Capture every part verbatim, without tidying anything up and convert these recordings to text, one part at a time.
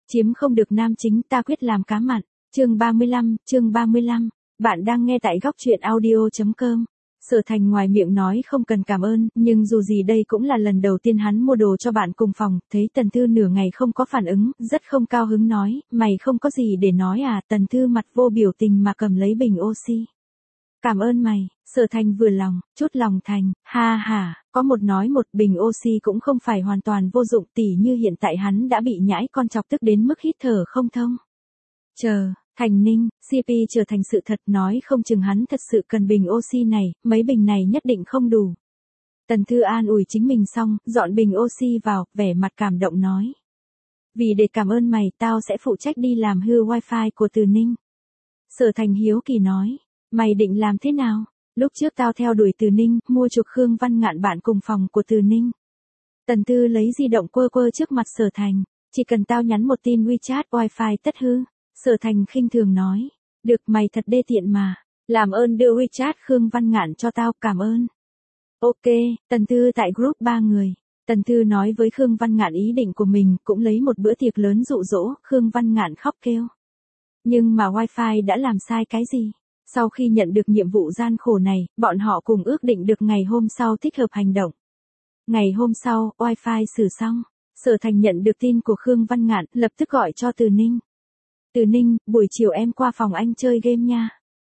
Chiếm không được nam chính ta quyết làm cá mặn. Chương ba mươi lăm, chương ba mươi lăm. Bạn đang nghe tại góc truyện audio chấm com. Sở Thành ngoài miệng nói không cần cảm ơn, nhưng dù gì đây cũng là lần đầu tiên hắn mua đồ cho bạn cùng phòng, thấy Tần Thư nửa ngày không có phản ứng, rất không cao hứng nói, mày không có gì để nói à? Tần Thư mặt vô biểu tình mà cầm lấy bình oxy. Cảm ơn mày. Sở Thành vừa lòng, chút lòng thành, ha ha, có một nói một, bình oxy cũng không phải hoàn toàn vô dụng, tỉ như hiện tại hắn đã bị nhãi con chọc tức đến mức hít thở không thông. Chờ, Thành Ninh, xê pê trở thành sự thật, nói không chừng hắn thật sự cần bình oxy này, mấy bình này nhất định không đủ. Tần Thư an ủi chính mình xong, dọn bình oxy vào, vẻ mặt cảm động nói. Vì để cảm ơn mày, tao sẽ phụ trách đi làm hư wifi của Từ Ninh. Sở Thành hiếu kỳ nói, mày định làm thế nào? Lúc trước tao theo đuổi Từ Ninh, mua chuộc Khương Văn Ngạn bạn cùng phòng của Từ Ninh. Tần Thư lấy di động quơ quơ trước mặt Sở Thành, chỉ cần tao nhắn một tin WeChat wifi tất hư. Sở Thành khinh thường nói, được mày thật đê tiện mà, làm ơn đưa WeChat Khương Văn Ngạn cho tao, cảm ơn. Ok, Tần Thư tại group ba người. Tần Thư nói với Khương Văn Ngạn ý định của mình, cũng lấy một bữa tiệc lớn dụ dỗ, Khương Văn Ngạn khóc kêu. Nhưng mà wifi đã làm sai cái gì? Sau khi nhận được nhiệm vụ gian khổ này, bọn họ cùng ước định được ngày hôm sau thích hợp hành động. Ngày hôm sau, wifi sửa xong, Sở Thành nhận được tin của Khương Văn Ngạn, lập tức gọi cho Từ Ninh. Từ Ninh, buổi chiều em qua phòng anh chơi game nha.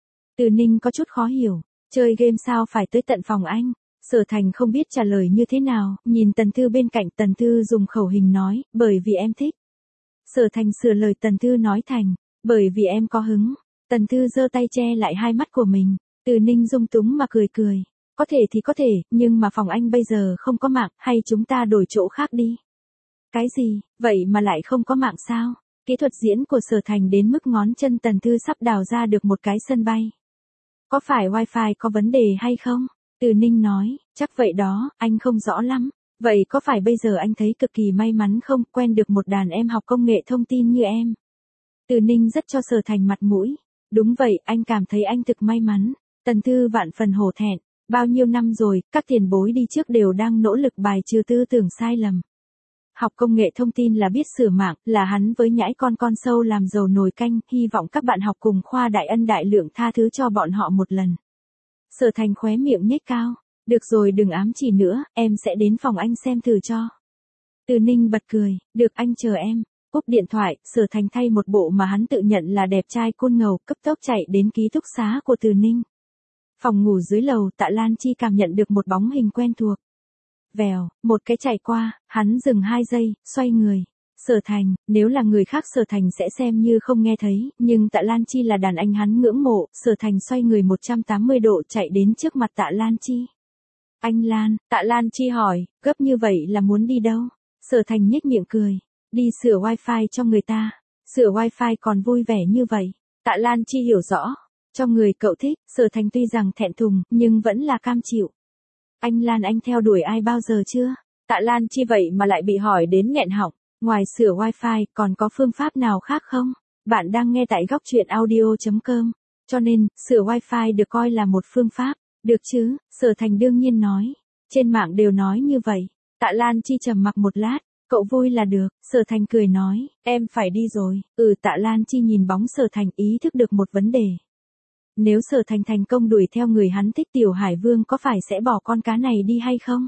Từ Ninh có chút khó hiểu, chơi game sao phải tới tận phòng anh? Sở Thành không biết trả lời như thế nào, nhìn Tần Thư bên cạnh, Tần Thư dùng khẩu hình nói, bởi vì em thích. Sở Thành sửa lời Tần Thư nói thành, bởi vì em có hứng. Tần Thư giơ tay che lại hai mắt của mình, Từ Ninh dung túng mà cười cười. Có thể thì có thể, nhưng mà phòng anh bây giờ không có mạng, hay chúng ta đổi chỗ khác đi. Cái gì, vậy mà lại không có mạng sao? Kỹ thuật diễn của Sở Thành đến mức ngón chân Tần Thư sắp đào ra được một cái sân bay. Có phải wifi có vấn đề hay không? Từ Ninh nói, chắc vậy đó, anh không rõ lắm. Vậy có phải bây giờ anh thấy cực kỳ may mắn không, quen được một đàn em học công nghệ thông tin như em? Từ Ninh rất cho Sở Thành mặt mũi. Đúng vậy, anh cảm thấy anh thực may mắn. Tần Thư vạn phần hổ thẹn. Bao nhiêu năm rồi, các tiền bối đi trước đều đang nỗ lực bài trừ tư tưởng sai lầm. Học công nghệ thông tin là biết sửa mạng, là hắn với nhãi con con sâu làm dầu nồi canh, hy vọng các bạn học cùng khoa đại ân đại lượng tha thứ cho bọn họ một lần. Sở Thành khóe miệng nhếch cao. Được rồi, đừng ám chỉ nữa, em sẽ đến phòng anh xem thử cho. Từ Ninh bật cười, được, anh chờ em. Cúp điện thoại, Sở Thành thay một bộ mà hắn tự nhận là đẹp trai côn ngầu, cấp tốc chạy đến ký túc xá của Từ Ninh. Phòng ngủ dưới lầu, Tạ Lan Chi cảm nhận được một bóng hình quen thuộc. Vèo, một cái chạy qua, hắn dừng hai giây, xoay người. Sở Thành, nếu là người khác Sở Thành sẽ xem như không nghe thấy, nhưng Tạ Lan Chi là đàn anh hắn ngưỡng mộ, Sở Thành xoay người một trăm tám mươi độ chạy đến trước mặt Tạ Lan Chi. Anh Lan, Tạ Lan Chi hỏi, gấp như vậy là muốn đi đâu? Sở Thành nhếch miệng cười. Đi sửa wifi cho người ta. Sửa wifi còn vui vẻ như vậy. Tạ Lan Chi hiểu rõ. Cho người cậu thích, Sở Thành tuy rằng thẹn thùng, nhưng vẫn là cam chịu. Anh Lan, anh theo đuổi ai bao giờ chưa? Tạ Lan Chi vậy mà lại bị hỏi đến nghẹn họng. Ngoài sửa wifi, còn có phương pháp nào khác không? Bạn đang nghe tại góc truyện audio chấm com. Cho nên, sửa wifi được coi là một phương pháp. Được chứ, Sở Thành đương nhiên nói. Trên mạng đều nói như vậy. Tạ Lan Chi trầm mặc một lát. Cậu vui là được, Sở Thành cười nói, em phải đi rồi. Ừ, Tạ Lan Chi nhìn bóng Sở Thành ý thức được một vấn đề. Nếu Sở Thành thành công đuổi theo người hắn thích, Tiểu Hải Vương có phải sẽ bỏ con cá này đi hay không?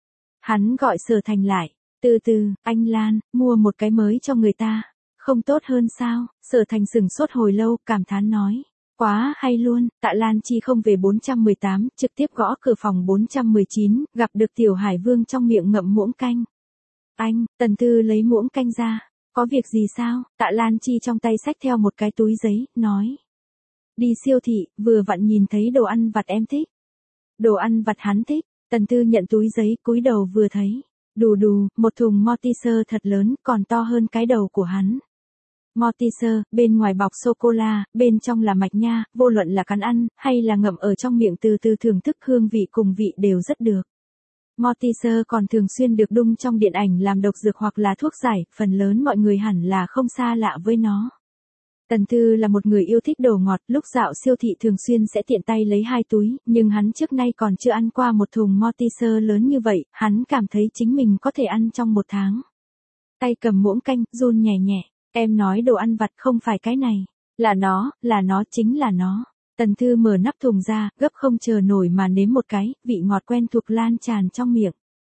Hắn gọi Sở Thành lại, từ từ, anh Lan, mua một cái mới cho người ta, không tốt hơn sao? Sở Thành sừng sốt hồi lâu, cảm thán nói, quá hay luôn. Tạ Lan Chi không về bốn trăm mười tám, trực tiếp gõ cửa phòng bốn trăm mười chín, gặp được Tiểu Hải Vương trong miệng ngậm muỗng canh. Anh, Tần Thư lấy muỗng canh ra. Có việc gì sao? Tạ Lan Chi trong tay xách theo một cái túi giấy, nói. Đi siêu thị, vừa vặn nhìn thấy đồ ăn vặt em thích. Đồ ăn vặt hắn thích. Tần Thư nhận túi giấy, cúi đầu vừa thấy. Đù đù, một thùng Mortiser thật lớn, còn to hơn cái đầu của hắn. Mortiser, bên ngoài bọc sô-cô-la, bên trong là mạch nha, vô luận là cắn ăn, hay là ngậm ở trong miệng từ từ thưởng thức, hương vị cùng vị đều rất được. Mortiser còn thường xuyên được đung trong điện ảnh làm độc dược hoặc là thuốc giải, phần lớn mọi người hẳn là không xa lạ với nó. Tần Thư là một người yêu thích đồ ngọt, lúc dạo siêu thị thường xuyên sẽ tiện tay lấy hai túi, nhưng hắn trước nay còn chưa ăn qua một thùng Mortiser lớn như vậy, hắn cảm thấy chính mình có thể ăn trong một tháng. Tay cầm muỗng canh, run nhẹ nhẹ, Em nói đồ ăn vặt không phải cái này. Là nó, là nó chính là nó. Tần Thư mở nắp thùng ra, gấp không chờ nổi mà nếm một cái, vị ngọt quen thuộc lan tràn trong miệng.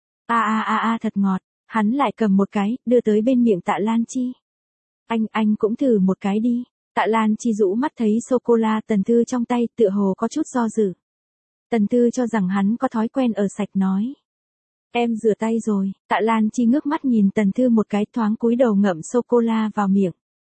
A a a a thật ngọt, hắn lại cầm một cái, đưa tới bên miệng Tạ Lan Chi. Anh, anh cũng thử một cái đi. Tạ Lan Chi rũ mắt thấy sô-cô-la Tần Thư trong tay, tựa hồ có chút do dự. Tần Thư cho rằng hắn có thói quen ở sạch nói. Em rửa tay rồi. Tạ Lan Chi ngước mắt nhìn Tần Thư một cái, thoáng cúi đầu ngậm sô-cô-la vào miệng.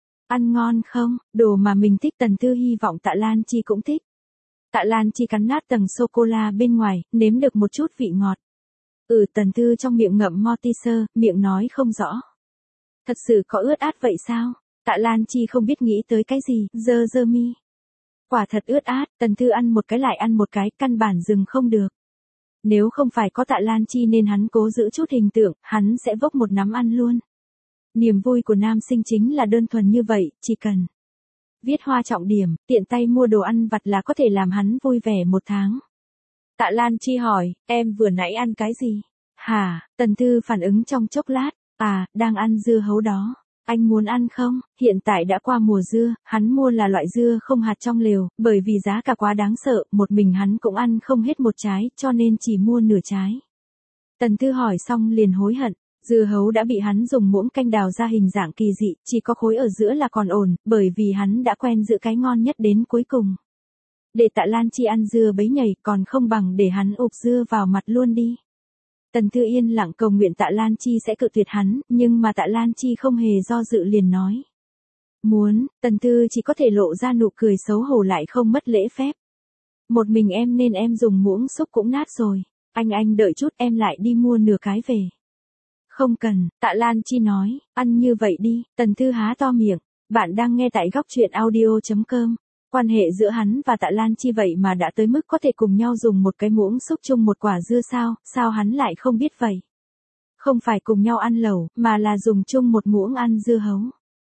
Ăn ngon không? Đồ mà mình thích. Tần Thư hy vọng Tạ Lan Chi cũng thích. Tạ Lan Chi cắn nát tầng sô-cô-la bên ngoài, nếm được một chút vị ngọt. Ừ, Tần Thư trong miệng ngậm Mortiser, miệng nói không rõ. Thật sự có ướt át vậy sao? Tạ Lan Chi không biết nghĩ tới cái gì, dơ dơ mi. Quả thật ướt át, Tần Thư ăn một cái lại ăn một cái, căn bản dừng không được. Nếu không phải có Tạ Lan Chi nên hắn cố giữ chút hình tượng, hắn sẽ vốc một nắm ăn luôn. Niềm vui của nam sinh chính là đơn thuần như vậy, chỉ cần viết hoa trọng điểm, tiện tay mua đồ ăn vặt là có thể làm hắn vui vẻ một tháng. Tạ Lan Chi hỏi, em vừa nãy ăn cái gì? Hả? Tần Thư phản ứng trong chốc lát, à, đang ăn dưa hấu đó. Anh muốn ăn không? Hiện tại đã qua mùa dưa, hắn mua là loại dưa không hạt trong lều, bởi vì giá cả quá đáng sợ, một mình hắn cũng ăn không hết một trái, cho nên chỉ mua nửa trái. Tần Thư hỏi xong liền hối hận, dưa hấu đã bị hắn dùng muỗng canh đào ra hình dạng kỳ dị, chỉ có khối ở giữa là còn ổn, bởi vì hắn đã quen giữ cái ngon nhất đến cuối cùng. Để Tạ Lan Chi ăn dưa bấy nhảy còn không bằng để hắn ụp dưa vào mặt luôn đi. Tần Thư yên lặng cầu nguyện Tạ Lan Chi sẽ cự tuyệt hắn, nhưng mà Tạ Lan Chi không hề do dự liền nói. Muốn, Tần Thư chỉ có thể lộ ra nụ cười xấu hổ lại không mất lễ phép. Một mình em nên em dùng muỗng xúc cũng nát rồi. Anh anh đợi chút em lại đi mua nửa cái về. Không cần, Tạ Lan Chi nói, ăn như vậy đi. Tần Thư há to miệng. Bạn đang nghe tại góc truyện audio chấm com. Quan hệ giữa hắn và Tạ Lan Chi vậy mà đã tới mức có thể cùng nhau dùng một cái muỗng xúc chung một quả dưa sao, sao hắn lại không biết vậy? Không phải cùng nhau ăn lẩu, mà là dùng chung một muỗng ăn dưa hấu.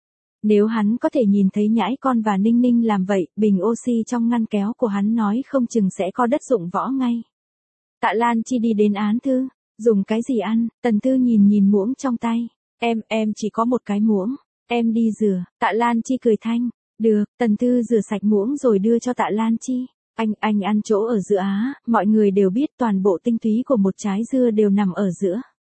Nếu hắn có thể nhìn thấy Nhãi Con và Ninh Ninh làm vậy, bình oxy trong ngăn kéo của hắn nói không chừng sẽ có đất dụng võ ngay. Tạ Lan Chi đi đến án thư, dùng cái gì ăn? Tần Thư nhìn nhìn muỗng trong tay. Em, em chỉ có một cái muỗng, em đi rửa. Tạ Lan Chi cười thanh. Được, Tần Thư rửa sạch muỗng rồi đưa cho Tạ Lan Chi. Anh, anh ăn chỗ ở giữa á, mọi người đều biết toàn bộ tinh túy của một trái dưa đều nằm ở giữa.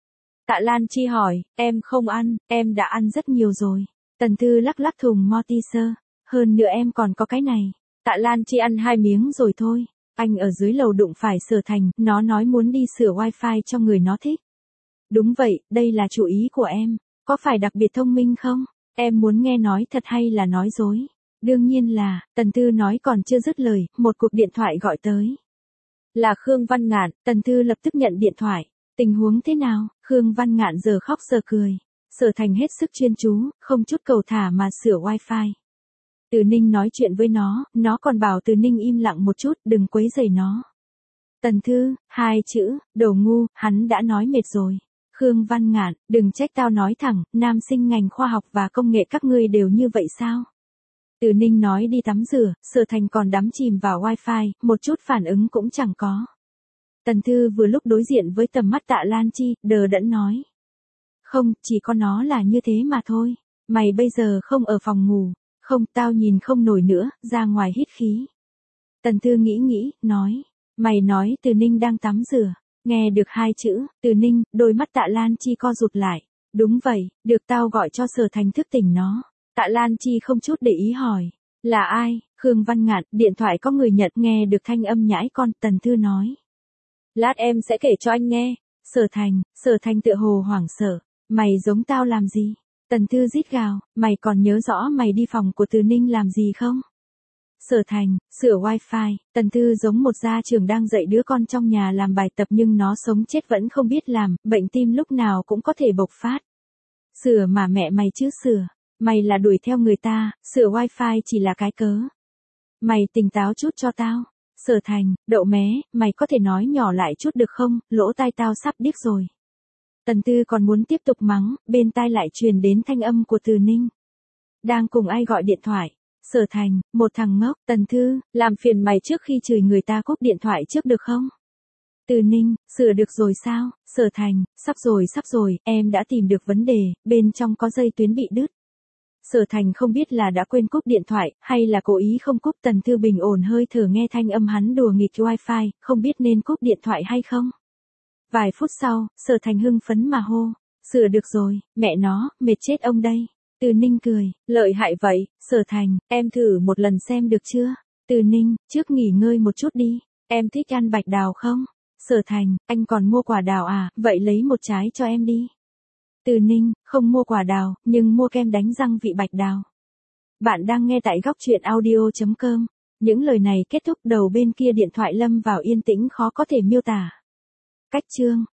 Tạ Lan Chi hỏi, em không ăn, em đã ăn rất nhiều rồi. Tần Thư lắc lắc thùng Mortiser, hơn nữa em còn có cái này. Tạ Lan Chi ăn hai miếng rồi thôi. Anh ở dưới lầu đụng phải Sở Thành, nó nói muốn đi sửa wifi cho người nó thích. Đúng vậy, đây là chủ ý của em, có phải đặc biệt thông minh không? Em muốn nghe nói thật hay là nói dối? Đương nhiên là, Tần Thư nói còn chưa dứt lời, một cuộc điện thoại gọi tới. Là Khương Văn Ngạn, Tần Thư lập tức nhận điện thoại. Tình huống thế nào? Khương Văn Ngạn giờ khóc giờ cười. Sở Thành hết sức chuyên chú, không chút cầu thả mà sửa wifi. Từ Ninh nói chuyện với nó, nó còn bảo Từ Ninh im lặng một chút, đừng quấy rầy nó. Tần Thư, hai chữ, đồ ngu, hắn đã nói mệt rồi. Khương Văn Ngạn, đừng trách tao nói thẳng, nam sinh ngành khoa học và công nghệ các ngươi đều như vậy sao? Từ Ninh nói đi tắm rửa, Sở Thành còn đắm chìm vào wifi, một chút phản ứng cũng chẳng có. Tần Thư vừa lúc đối diện với tầm mắt Tạ Lan Chi, đờ đẫn nói. Không, chỉ có nó là như thế mà thôi. Mày bây giờ không ở phòng ngủ. Không, tao nhìn không nổi nữa, ra ngoài hít khí. Tần Thư nghĩ nghĩ, nói. Mày nói Từ Ninh đang tắm rửa. Nghe được hai chữ, Từ Ninh, đôi mắt Tạ Lan Chi co rụt lại. Đúng vậy, được tao gọi cho Sở Thành thức tỉnh nó. Tạ Lan Chi không chút để ý hỏi. Là ai? Khương Văn Ngạn, điện thoại có người nhận, nghe được thanh âm Nhãi Con, Tần Thư nói. Lát em sẽ kể cho anh nghe. Sở Thành, Sở Thành tựa hồ hoảng sợ. Mày giống tao làm gì? Tần Thư rít gào, mày còn nhớ rõ mày đi phòng của Từ Ninh làm gì không? Sở Thành, sửa wifi. Tần Thư giống một gia trưởng đang dạy đứa con trong nhà làm bài tập nhưng nó sống chết vẫn không biết làm, bệnh tim lúc nào cũng có thể bộc phát. Sửa mà mẹ mày chứ sửa. Mày là đuổi theo người ta, sửa wifi chỉ là cái cớ. Mày tỉnh táo chút cho tao. Sở Thành, đậu mé, mày có thể nói nhỏ lại chút được không, lỗ tai tao sắp điếc rồi. Tần Thư còn muốn tiếp tục mắng, bên tai lại truyền đến thanh âm của Từ Ninh. Đang cùng ai gọi điện thoại? Sở Thành, một thằng ngốc. Tần Thư, làm phiền mày trước khi chửi người ta cúp điện thoại trước được không? Từ Ninh, sửa được rồi sao? Sở Thành, sắp rồi sắp rồi, em đã tìm được vấn đề, bên trong có dây tuyến bị đứt. Sở Thành không biết là đã quên cúp điện thoại, hay là cố ý không cúp. Tần Thư Bình ổn hơi thở nghe thanh âm hắn đùa nghịch wifi, không biết nên cúp điện thoại hay không. Vài phút sau, Sở Thành hưng phấn mà hô, sửa được rồi, mẹ nó, mệt chết ông đây. Từ Ninh cười, lợi hại vậy, Sở Thành, em thử một lần xem được chưa? Từ Ninh, trước nghỉ ngơi một chút đi, em thích ăn bạch đào không? Sở Thành, anh còn mua quả đào à, vậy lấy một trái cho em đi. Từ Ninh, không mua quả đào, nhưng mua kem đánh răng vị bạch đào. Bạn đang nghe tại góc truyện audio.com. Những lời này kết thúc, đầu bên kia điện thoại lâm vào yên tĩnh khó có thể miêu tả. Cách chương